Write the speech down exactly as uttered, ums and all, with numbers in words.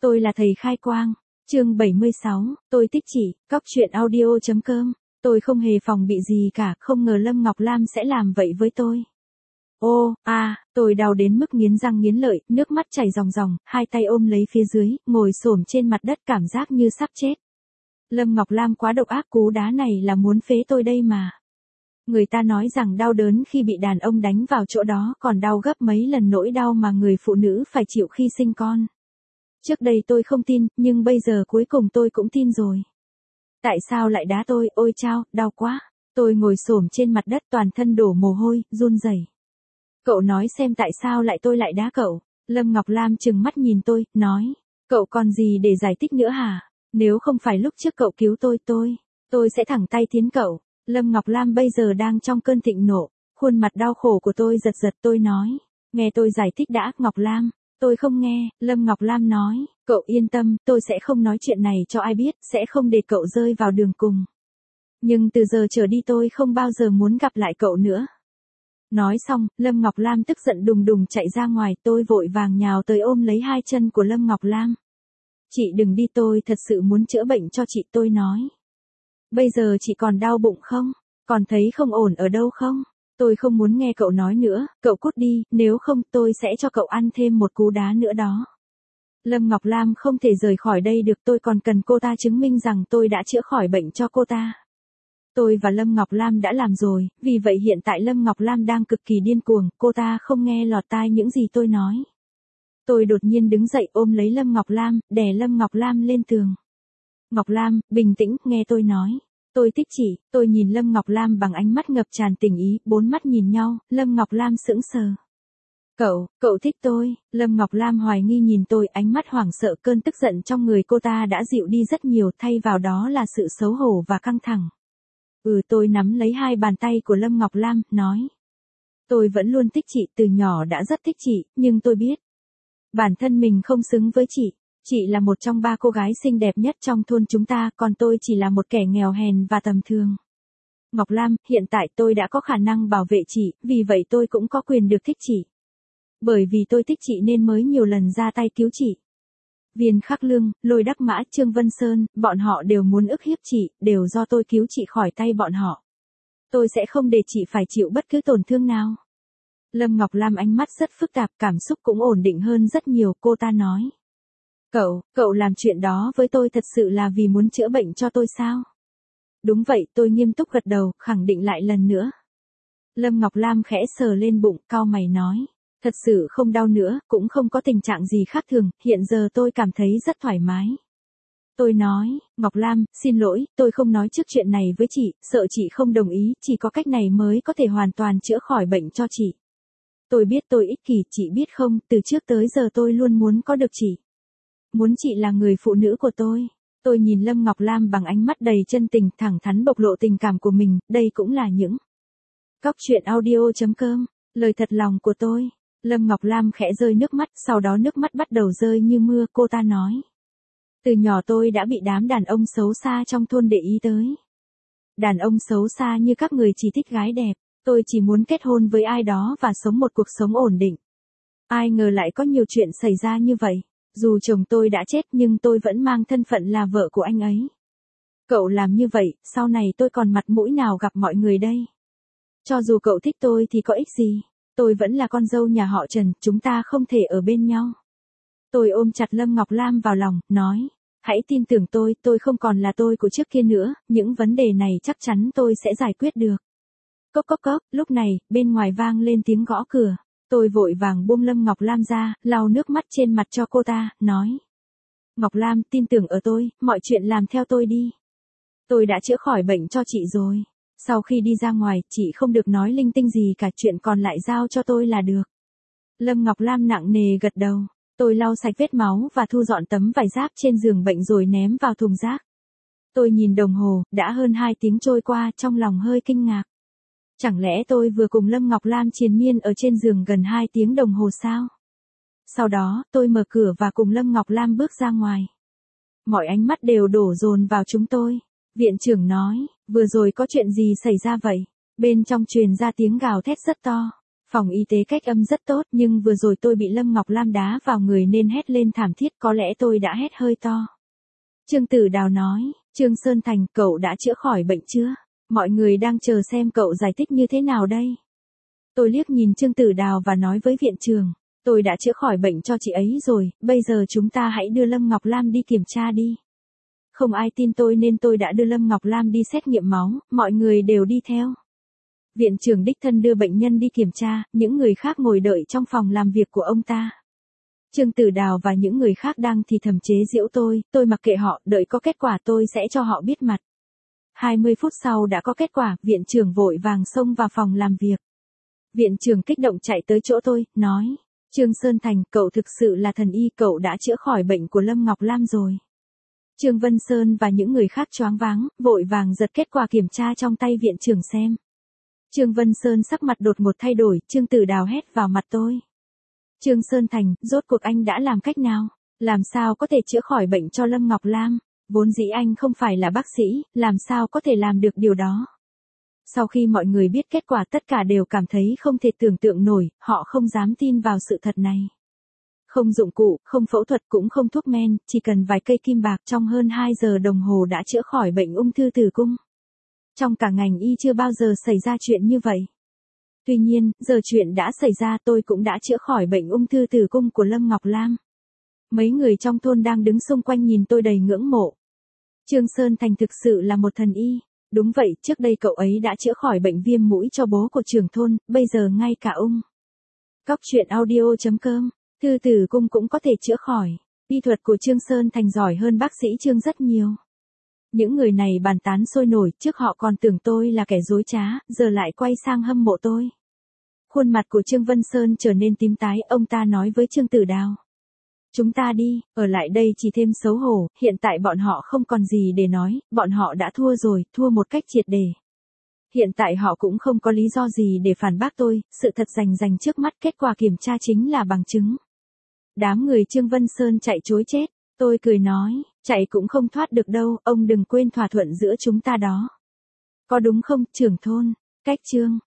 Tôi là thầy khai quang. Chương bảy mươi sáu, tôi thích chị, cóc truyện audio.com. Tôi không hề phòng bị gì cả, không ngờ Lâm Ngọc Lam sẽ làm vậy với tôi. Ô, a, à, tôi đau đến mức nghiến răng nghiến lợi, nước mắt chảy ròng ròng, hai tay ôm lấy phía dưới, ngồi xổm trên mặt đất cảm giác như sắp chết. Lâm Ngọc Lam quá độc ác, cú đá này là muốn phế tôi đây mà. Người ta nói rằng đau đớn khi bị đàn ông đánh vào chỗ đó còn đau gấp mấy lần nỗi đau mà người phụ nữ phải chịu khi sinh con. Trước đây tôi không tin, nhưng bây giờ cuối cùng tôi cũng tin rồi. Tại sao lại đá tôi, ôi chao, đau quá. Tôi ngồi xổm trên mặt đất toàn thân đổ mồ hôi, run rẩy. Cậu nói xem tại sao lại tôi lại đá cậu. Lâm Ngọc Lam trừng mắt nhìn tôi, nói. Cậu còn gì để giải thích nữa hả? Nếu không phải lúc trước cậu cứu tôi, tôi, tôi sẽ thẳng tay thiến cậu. Lâm Ngọc Lam bây giờ đang trong cơn thịnh nộ, khuôn mặt đau khổ của tôi giật giật. Tôi nói. Nghe tôi giải thích đã, Ngọc Lam. Tôi không nghe, Lâm Ngọc Lam nói, cậu yên tâm, tôi sẽ không nói chuyện này cho ai biết, sẽ không để cậu rơi vào đường cùng. Nhưng từ giờ trở đi tôi không bao giờ muốn gặp lại cậu nữa. Nói xong, Lâm Ngọc Lam tức giận đùng đùng chạy ra ngoài, tôi vội vàng nhào tới ôm lấy hai chân của Lâm Ngọc Lam. Chị đừng đi, tôi thật sự muốn chữa bệnh cho chị, tôi nói. Bây giờ chị còn đau bụng không? Còn thấy không ổn ở đâu không? Tôi không muốn nghe cậu nói nữa, cậu cút đi, nếu không tôi sẽ cho cậu ăn thêm một cú đá nữa đó. Lâm Ngọc Lam không thể rời khỏi đây được, tôi còn cần cô ta chứng minh rằng tôi đã chữa khỏi bệnh cho cô ta. Tôi và Lâm Ngọc Lam đã làm rồi, vì vậy hiện tại Lâm Ngọc Lam đang cực kỳ điên cuồng, cô ta không nghe lọt tai những gì tôi nói. Tôi đột nhiên đứng dậy ôm lấy Lâm Ngọc Lam, đè Lâm Ngọc Lam lên tường. Ngọc Lam, bình tĩnh, nghe tôi nói. Tôi thích chị, tôi nhìn Lâm Ngọc Lam bằng ánh mắt ngập tràn tình ý, bốn mắt nhìn nhau, Lâm Ngọc Lam sững sờ. Cậu, cậu thích tôi, Lâm Ngọc Lam hoài nghi nhìn tôi, ánh mắt hoảng sợ, cơn tức giận trong người cô ta đã dịu đi rất nhiều, thay vào đó là sự xấu hổ và căng thẳng. Ừ, tôi nắm lấy hai bàn tay của Lâm Ngọc Lam, nói. Tôi vẫn luôn thích chị, từ nhỏ đã rất thích chị, nhưng tôi biết. Bản thân mình không xứng với chị. Chị là một trong ba cô gái xinh đẹp nhất trong thôn chúng ta, còn tôi chỉ là một kẻ nghèo hèn và tầm thường. Ngọc Lam, hiện tại tôi đã có khả năng bảo vệ chị, vì vậy tôi cũng có quyền được thích chị. Bởi vì tôi thích chị nên mới nhiều lần ra tay cứu chị. Viên Khắc Lương, Lôi Đắc Mã, Trương Vân Sơn, bọn họ đều muốn ức hiếp chị, đều do tôi cứu chị khỏi tay bọn họ. Tôi sẽ không để chị phải chịu bất cứ tổn thương nào. Lâm Ngọc Lam ánh mắt rất phức tạp, cảm xúc cũng ổn định hơn rất nhiều, cô ta nói. Cậu, cậu làm chuyện đó với tôi thật sự là vì muốn chữa bệnh cho tôi sao? Đúng vậy, tôi nghiêm túc gật đầu, khẳng định lại lần nữa. Lâm Ngọc Lam khẽ sờ lên bụng, cau mày nói. Thật sự không đau nữa, cũng không có tình trạng gì khác thường, hiện giờ tôi cảm thấy rất thoải mái. Tôi nói, Ngọc Lam, xin lỗi, tôi không nói trước chuyện này với chị, sợ chị không đồng ý, chỉ có cách này mới có thể hoàn toàn chữa khỏi bệnh cho chị. Tôi biết tôi ích kỷ, chị biết không, từ trước tới giờ tôi luôn muốn có được chị. Muốn chị là người phụ nữ của tôi. Tôi nhìn Lâm Ngọc Lam bằng ánh mắt đầy chân tình, thẳng thắn bộc lộ tình cảm của mình, đây cũng là những cóc truyện audio.com, lời thật lòng của tôi. Lâm Ngọc Lam khẽ rơi nước mắt, sau đó nước mắt bắt đầu rơi như mưa, cô ta nói. Từ nhỏ tôi đã bị đám đàn ông xấu xa trong thôn để ý tới. Đàn ông xấu xa như các người chỉ thích gái đẹp, tôi chỉ muốn kết hôn với ai đó và sống một cuộc sống ổn định. Ai ngờ lại có nhiều chuyện xảy ra như vậy. Dù chồng tôi đã chết nhưng tôi vẫn mang thân phận là vợ của anh ấy. Cậu làm như vậy, sau này tôi còn mặt mũi nào gặp mọi người đây? Cho dù cậu thích tôi thì có ích gì? Tôi vẫn là con dâu nhà họ Trần, chúng ta không thể ở bên nhau. Tôi ôm chặt Lâm Ngọc Lam vào lòng, nói. Hãy tin tưởng tôi, tôi không còn là tôi của trước kia nữa, những vấn đề này chắc chắn tôi sẽ giải quyết được. Cốc cốc cốc, lúc này, bên ngoài vang lên tiếng gõ cửa. Tôi vội vàng buông Lâm Ngọc Lam ra, lau nước mắt trên mặt cho cô ta, nói. Ngọc Lam, tin tưởng ở tôi, mọi chuyện làm theo tôi đi. Tôi đã chữa khỏi bệnh cho chị rồi. Sau khi đi ra ngoài, chị không được nói linh tinh gì cả, chuyện còn lại giao cho tôi là được. Lâm Ngọc Lam nặng nề gật đầu. Tôi lau sạch vết máu và thu dọn tấm vải rác trên giường bệnh rồi ném vào thùng rác. Tôi nhìn đồng hồ, đã hơn hai tiếng trôi qua, trong lòng hơi kinh ngạc. Chẳng lẽ tôi vừa cùng Lâm Ngọc Lam triền miên ở trên giường gần hai tiếng đồng hồ sao? Sau đó, tôi mở cửa và cùng Lâm Ngọc Lam bước ra ngoài. Mọi ánh mắt đều đổ dồn vào chúng tôi. Viện trưởng nói, vừa rồi có chuyện gì xảy ra vậy? Bên trong truyền ra tiếng gào thét rất to. Phòng y tế cách âm rất tốt, nhưng vừa rồi tôi bị Lâm Ngọc Lam đá vào người nên hét lên thảm thiết, có lẽ tôi đã hét hơi to. Trương Tử Đào nói, Trương Sơn Thành, cậu đã chữa khỏi bệnh chưa? Mọi người đang chờ xem cậu giải thích như thế nào đây. Tôi liếc nhìn Trương Tử Đào và nói với viện trưởng, tôi đã chữa khỏi bệnh cho chị ấy rồi, bây giờ chúng ta hãy đưa Lâm Ngọc Lam đi kiểm tra đi. Không ai tin tôi nên tôi đã đưa Lâm Ngọc Lam đi xét nghiệm máu, mọi người đều đi theo. Viện trưởng đích thân đưa bệnh nhân đi kiểm tra, những người khác ngồi đợi trong phòng làm việc của ông ta. Trương Tử Đào và những người khác đang thì thầm chế giễu tôi, tôi mặc kệ họ, đợi có kết quả tôi sẽ cho họ biết mặt. hai mươi phút sau đã có kết quả, viện trưởng vội vàng xông vào phòng làm việc. Viện trưởng kích động chạy tới chỗ tôi, nói, Trương Sơn Thành, cậu thực sự là thần y, cậu đã chữa khỏi bệnh của Lâm Ngọc Lam rồi. Trương Vân Sơn và những người khác choáng váng, vội vàng giật kết quả kiểm tra trong tay viện trưởng xem. Trương Vân Sơn sắc mặt đột ngột thay đổi, Trương Tử Đào hét vào mặt tôi. Trương Sơn Thành, rốt cuộc anh đã làm cách nào? Làm sao có thể chữa khỏi bệnh cho Lâm Ngọc Lam? Vốn dĩ anh không phải là bác sĩ, làm sao có thể làm được điều đó? Sau khi mọi người biết kết quả tất cả đều cảm thấy không thể tưởng tượng nổi, họ không dám tin vào sự thật này. Không dụng cụ, không phẫu thuật cũng không thuốc men, chỉ cần vài cây kim bạc trong hơn hai giờ đồng hồ đã chữa khỏi bệnh ung thư tử cung. Trong cả ngành y chưa bao giờ xảy ra chuyện như vậy. Tuy nhiên, giờ chuyện đã xảy ra, tôi cũng đã chữa khỏi bệnh ung thư tử cung của Lâm Ngọc Lam. Mấy người trong thôn đang đứng xung quanh nhìn tôi đầy ngưỡng mộ. Trương Sơn Thành thực sự là một thần y. Đúng vậy, trước đây cậu ấy đã chữa khỏi bệnh viêm mũi cho bố của trưởng thôn, bây giờ ngay cả ung. Cóc truyện audio chấm com, thư tử cung cũng có thể chữa khỏi. Y thuật của Trương Sơn Thành giỏi hơn bác sĩ Trương rất nhiều. Những người này bàn tán sôi nổi, trước họ còn tưởng tôi là kẻ dối trá, giờ lại quay sang hâm mộ tôi. Khuôn mặt của Trương Vân Sơn trở nên tím tái, ông ta nói với Trương Tử Đào. Chúng ta đi, ở lại đây chỉ thêm xấu hổ, hiện tại bọn họ không còn gì để nói, bọn họ đã thua rồi, thua một cách triệt để. Hiện tại họ cũng không có lý do gì để phản bác tôi, sự thật rành rành trước mắt, kết quả kiểm tra chính là bằng chứng. Đám người Trương Vân Sơn chạy trối chết, tôi cười nói, chạy cũng không thoát được đâu, ông đừng quên thỏa thuận giữa chúng ta đó. Có đúng không, trưởng thôn, cách Trương.